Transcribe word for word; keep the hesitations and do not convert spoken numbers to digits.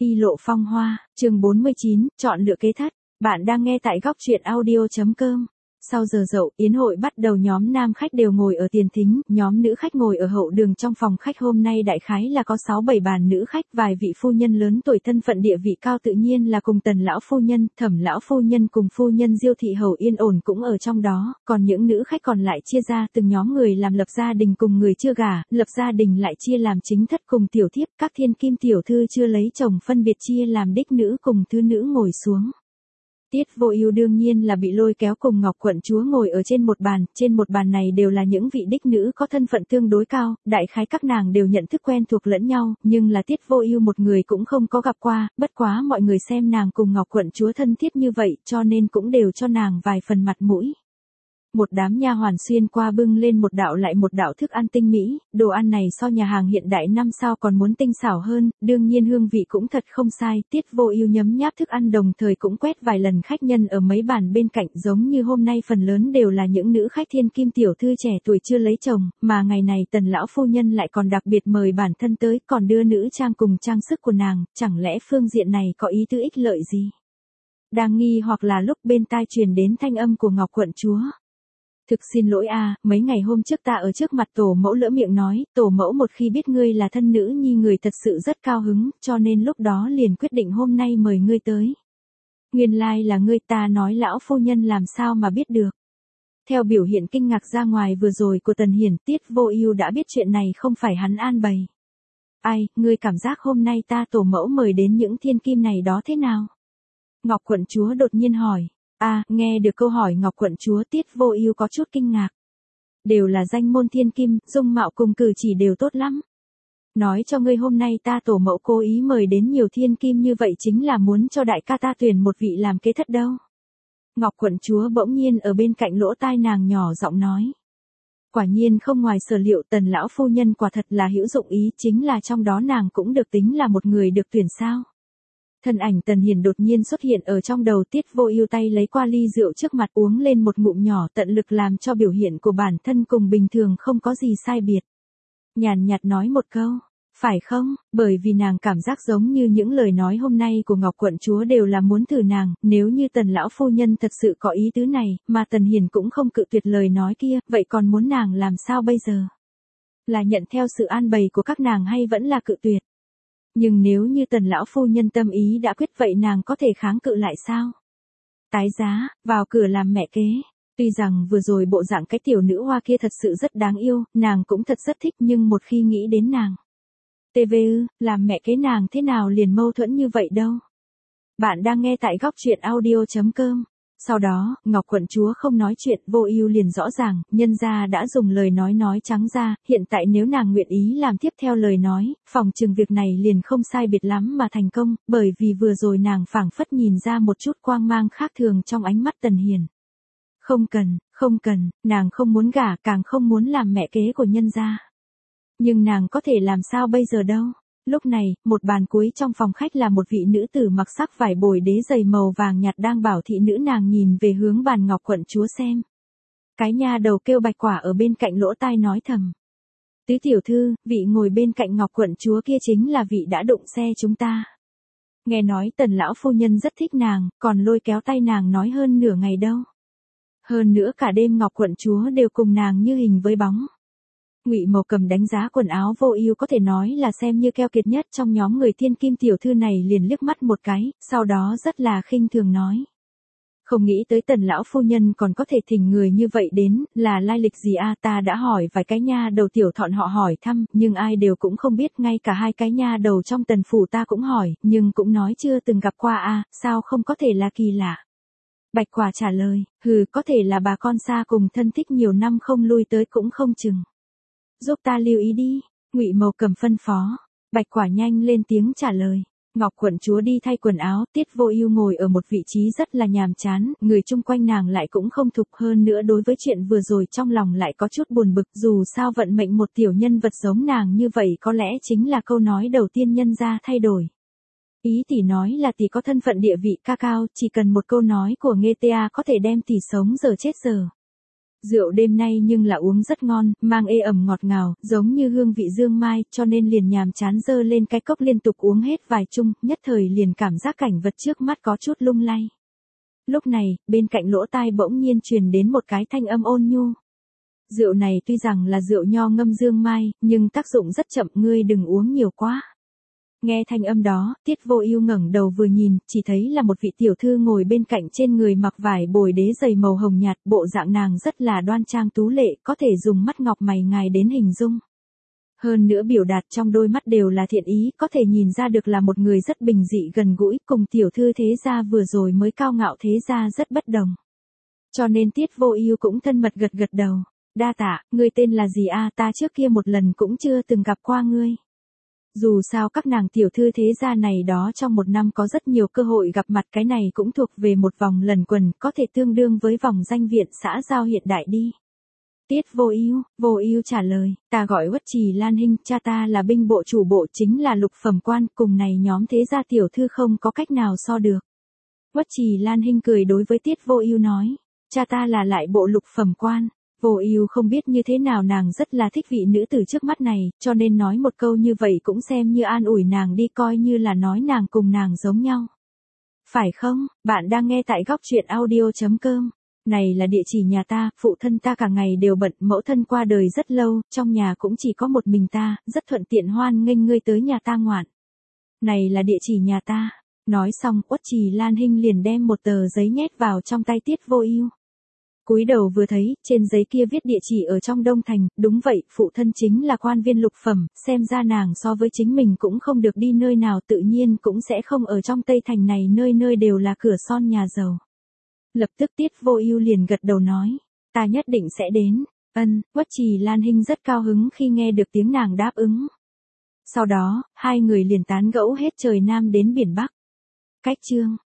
Y lộ phong hoa, chương bốn mươi chín, chọn lựa kế thất. Bạn đang nghe tại góc truyện audio chấm com. Sau giờ dậu, yến hội bắt đầu, nhóm nam khách đều ngồi ở tiền thính, nhóm nữ khách ngồi ở hậu đường. Trong phòng khách hôm nay đại khái là có sáu bảy bàn nữ khách, vài vị phu nhân lớn tuổi thân phận địa vị cao tự nhiên là cùng Tần lão phu nhân, Thẩm lão phu nhân cùng phu nhân Diêu thị hầu yên ổn cũng ở trong đó, còn những nữ khách còn lại chia ra từng nhóm người làm lập gia đình cùng người chưa gả, lập gia đình lại chia làm chính thất cùng tiểu thiếp, các thiên kim tiểu thư chưa lấy chồng phân biệt chia làm đích nữ cùng thứ nữ ngồi xuống. Tiết Vô Ưu đương nhiên là bị lôi kéo cùng Ngọc quận chúa ngồi ở trên một bàn, trên một bàn này đều là những vị đích nữ có thân phận tương đối cao, đại khái các nàng đều nhận thức quen thuộc lẫn nhau, nhưng là Tiết Vô Ưu một người cũng không có gặp qua, bất quá mọi người xem nàng cùng Ngọc quận chúa thân thiết như vậy, cho nên cũng đều cho nàng vài phần mặt mũi. Một đám nha hoàn xuyên qua bưng lên một đạo lại một đạo thức ăn tinh mỹ, đồ ăn này so nhà hàng hiện đại năm sao còn muốn tinh xảo hơn, đương nhiên hương vị cũng thật không sai. Tiết Vô Ưu nhấm nháp thức ăn đồng thời cũng quét vài lần khách nhân ở mấy bàn bên cạnh, giống như hôm nay phần lớn đều là những nữ khách thiên kim tiểu thư trẻ tuổi chưa lấy chồng, mà ngày này Tần lão phu nhân lại còn đặc biệt mời bản thân tới, còn đưa nữ trang cùng trang sức của nàng, chẳng lẽ phương diện này có ý tứ ích lợi gì? Đang nghi hoặc là lúc bên tai truyền đến thanh âm của Ngọc quận chúa. Thực xin lỗi a, mấy ngày hôm trước ta ở trước mặt tổ mẫu lỡ miệng nói, tổ mẫu một khi biết ngươi là thân nữ nhi người thật sự rất cao hứng, cho nên lúc đó liền quyết định hôm nay mời ngươi tới. Nguyên lai là ngươi, ta nói lão phu nhân làm sao mà biết được. Theo biểu hiện kinh ngạc ra ngoài vừa rồi của Tần Hiển, Tiết Vô Ưu đã biết chuyện này không phải hắn an bày. Ai, ngươi cảm giác hôm nay ta tổ mẫu mời đến những thiên kim này đó thế nào? Ngọc quận chúa đột nhiên hỏi. A, à, nghe được câu hỏi Ngọc quận chúa, Tiết Vô Ưu có chút kinh ngạc. Đều là danh môn thiên kim, dung mạo cùng cử chỉ đều tốt lắm. Nói cho ngươi hôm nay ta tổ mẫu cố ý mời đến nhiều thiên kim như vậy chính là muốn cho đại ca ta tuyển một vị làm kế thất đâu. Ngọc quận chúa bỗng nhiên ở bên cạnh lỗ tai nàng nhỏ giọng nói. Quả nhiên không ngoài sở liệu, Tần lão phu nhân quả thật là hữu dụng ý, chính là trong đó nàng cũng được tính là một người được tuyển sao. Thân ảnh Tần Hiển đột nhiên xuất hiện ở trong đầu. Tiết Vô Ưu tay lấy qua ly rượu trước mặt uống lên một ngụm nhỏ, tận lực làm cho biểu hiện của bản thân cùng bình thường không có gì sai biệt. Nhàn nhạt nói một câu, phải không, bởi vì nàng cảm giác giống như những lời nói hôm nay của Ngọc quận chúa đều là muốn thử nàng, nếu như Tần lão phu nhân thật sự có ý tứ này, mà Tần Hiển cũng không cự tuyệt lời nói kia, vậy còn muốn nàng làm sao bây giờ? Là nhận theo sự an bày của các nàng hay vẫn là cự tuyệt? Nhưng nếu như Tần lão phu nhân tâm ý đã quyết vậy nàng có thể kháng cự lại sao? Tái giá, vào cửa làm mẹ kế. Tuy rằng vừa rồi bộ dạng cái tiểu nữ hoa kia thật sự rất đáng yêu, nàng cũng thật rất thích, nhưng một khi nghĩ đến nàng. tê vê ư, làm mẹ kế nàng thế nào liền mâu thuẫn như vậy đâu. Bạn đang nghe tại góc truyện audio chấm com. Sau đó, Ngọc quận chúa không nói chuyện, Vô Ưu liền rõ ràng, nhân gia đã dùng lời nói nói trắng ra, hiện tại nếu nàng nguyện ý làm tiếp theo lời nói, phòng chừng việc này liền không sai biệt lắm mà thành công, bởi vì vừa rồi nàng phảng phất nhìn ra một chút quang mang khác thường trong ánh mắt Tần Hiển. Không cần, không cần, nàng không muốn gả, càng không muốn làm mẹ kế của nhân gia. Nhưng nàng có thể làm sao bây giờ đâu? Lúc này, một bàn cuối trong phòng khách là một vị nữ tử mặc sắc vải bồi đế dày màu vàng nhạt đang bảo thị nữ nàng nhìn về hướng bàn Ngọc quận chúa xem. Cái nha đầu kêu Bạch Quả ở bên cạnh lỗ tai nói thầm. Tứ tiểu thư, vị ngồi bên cạnh Ngọc quận chúa kia chính là vị đã đụng xe chúng ta. Nghe nói Tần lão phu nhân rất thích nàng, còn lôi kéo tay nàng nói hơn nửa ngày đâu. Hơn nữa cả đêm Ngọc quận chúa đều cùng nàng như hình với bóng. Ngụy Mộc Cầm đánh giá quần áo Vô Ưu có thể nói là xem như keo kiệt nhất trong nhóm người thiên kim tiểu thư này, liền liếc mắt một cái, sau đó rất là khinh thường nói. Không nghĩ tới Tần lão phu nhân còn có thể thỉnh người như vậy đến, là lai lịch gì a? Ta đã hỏi vài cái nha đầu tiểu thọn họ hỏi thăm, nhưng ai đều cũng không biết, ngay cả hai cái nha đầu trong Tần phủ ta cũng hỏi, nhưng cũng nói chưa từng gặp qua a, sao không có thể là kỳ lạ. Bạch Quả trả lời, hừ, có thể là bà con xa cùng thân thích nhiều năm không lui tới cũng không chừng. Giúp ta lưu ý đi, Ngụy Mộc Cầm phân phó. Bạch Quả nhanh lên tiếng trả lời. Ngọc quận chúa đi thay quần áo, Tiết Vô Ưu ngồi ở một vị trí rất là nhàm chán, người chung quanh nàng lại cũng không thục, hơn nữa đối với chuyện vừa rồi trong lòng lại có chút buồn bực, dù sao vận mệnh một tiểu nhân vật giống nàng như vậy có lẽ chính là câu nói đầu tiên nhân gia thay đổi. Ý tỷ nói là tỷ có thân phận địa vị ca cao, chỉ cần một câu nói của Nghê Ta có thể đem tỷ sống giờ chết giờ. Rượu đêm nay nhưng là uống rất ngon, mang ê ẩm ngọt ngào, giống như hương vị dương mai, cho nên liền nhàm chán dơ lên cái cốc liên tục uống hết vài chung, nhất thời liền cảm giác cảnh vật trước mắt có chút lung lay. Lúc này, bên cạnh lỗ tai bỗng nhiên truyền đến một cái thanh âm ôn nhu. Rượu này tuy rằng là rượu nho ngâm dương mai, nhưng tác dụng rất chậm, ngươi đừng uống nhiều quá. Nghe thanh âm đó, Tiết Vô Ưu ngẩng đầu vừa nhìn, chỉ thấy là một vị tiểu thư ngồi bên cạnh, trên người mặc vải bồi đế dày màu hồng nhạt, bộ dạng nàng rất là đoan trang tú lệ, có thể dùng mắt ngọc mày ngài đến hình dung. Hơn nữa biểu đạt trong đôi mắt đều là thiện ý, có thể nhìn ra được là một người rất bình dị gần gũi, cùng tiểu thư thế gia vừa rồi mới cao ngạo thế gia rất bất đồng. Cho nên Tiết Vô Ưu cũng thân mật gật gật đầu. Đa tạ, ngươi tên là gì a? Ta trước kia một lần cũng chưa từng gặp qua ngươi. Dù sao các nàng tiểu thư thế gia này đó trong một năm có rất nhiều cơ hội gặp mặt, cái này cũng thuộc về một vòng lần quần, có thể tương đương với vòng danh viện xã giao hiện đại đi. Tiết Vô Ưu, Vô Ưu trả lời, ta gọi Uất Trì Lan Hinh, cha ta là binh bộ chủ bộ, chính là lục phẩm quan, cùng này nhóm thế gia tiểu thư không có cách nào so được. Uất Trì Lan Hinh cười đối với Tiết Vô Ưu nói, cha ta là lại bộ lục phẩm quan. Vô Ưu không biết như thế nào nàng rất là thích vị nữ tử trước mắt này, cho nên nói một câu như vậy cũng xem như an ủi nàng đi, coi như là nói nàng cùng nàng giống nhau. Phải không? Bạn đang nghe tại góc truyện audio chấm com. Này là địa chỉ nhà ta, phụ thân ta cả ngày đều bận, mẫu thân qua đời rất lâu, trong nhà cũng chỉ có một mình ta, rất thuận tiện hoan nghênh ngươi tới nhà ta ngoạn. Này là địa chỉ nhà ta. Nói xong, Uất Trì Lan Hinh liền đem một tờ giấy nhét vào trong tay Tiết Vô Ưu. Cúi đầu vừa thấy, trên giấy kia viết địa chỉ ở trong Đông Thành, đúng vậy, phụ thân chính là quan viên lục phẩm, xem ra nàng so với chính mình cũng không được đi nơi nào, tự nhiên cũng sẽ không ở trong Tây Thành này nơi nơi đều là cửa son nhà giàu. Lập tức Tiết Vô Ưu liền gật đầu nói, ta nhất định sẽ đến. Ân, Uất Trì Lan Hinh rất cao hứng khi nghe được tiếng nàng đáp ứng. Sau đó, hai người liền tán gẫu hết trời Nam đến biển Bắc. Cách chương